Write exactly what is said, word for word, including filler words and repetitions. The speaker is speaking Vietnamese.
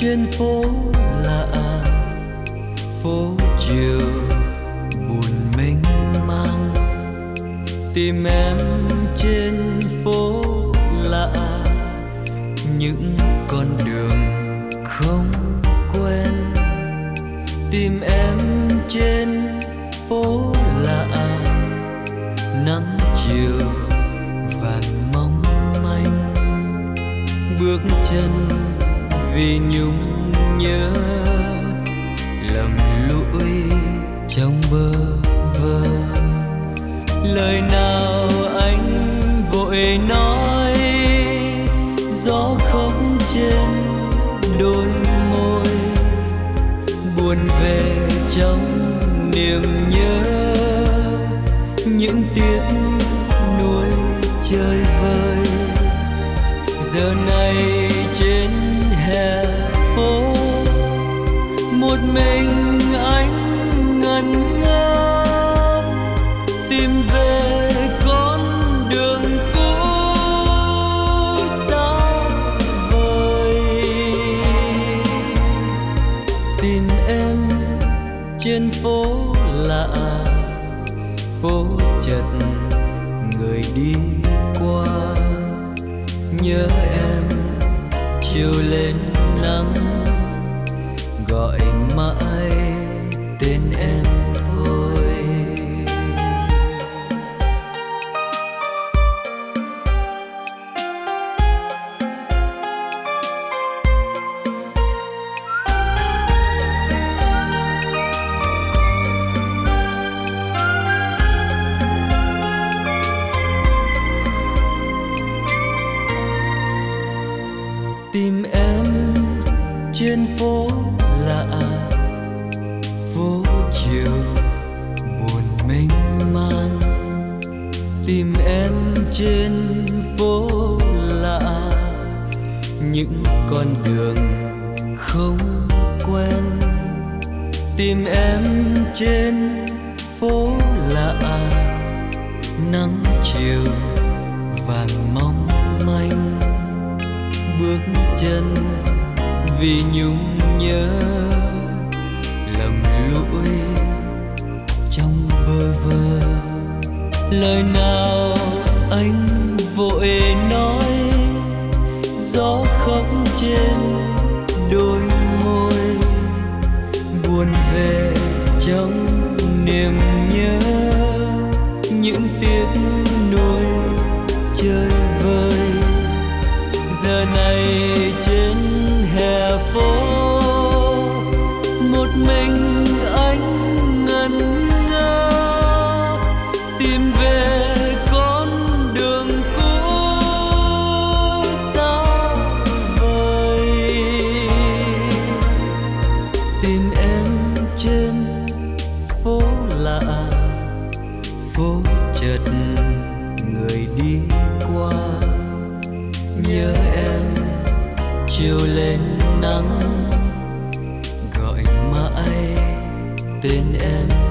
trên phố lạ, phố chiều buồn mênh mang. Tìm em trên phố lạ, những con đường không quen. Tìm em trên phố lạ, nắng chiều vàng mong manh. Bước chân vì nhung nhớ, lầm lũi trong bơ vơ. Lời nào anh vội nói, gió khóc trên đôi môi. Buồn về trong niềm nhớ, những tiếc nuối chơi vơi. Giờ này trên hè phố, một mình anh ngẩn ngơ, tìm về con đường cũ xa vời. Tìm em trên phố lạ, phố chật người đi qua. Nhớ em chiều lên nắng, gọi mãi tên em thôi. Tìm em trên phố lạ, phố chiều buồn mênh mang. Tìm em trên phố lạ, những con đường không quen. Tìm em trên phố lạ, nắng chiều vàng mong manh. Bước chân vì nhung nhớ, lầm lũi trong bơ vơ. Lời nào anh vội nói, gió khóc trên đôi môi. Buồn về trong niềm nhớ, những tiếc nuối chơi vơi. Giờ này trên hè phố, một mình anh ngẩn ngơ, tìm về con đường cũ xa vời. Tìm em trên phố lạ, phố chật người đi qua. Nhớ em chiều lên nắng, gọi mãi tên em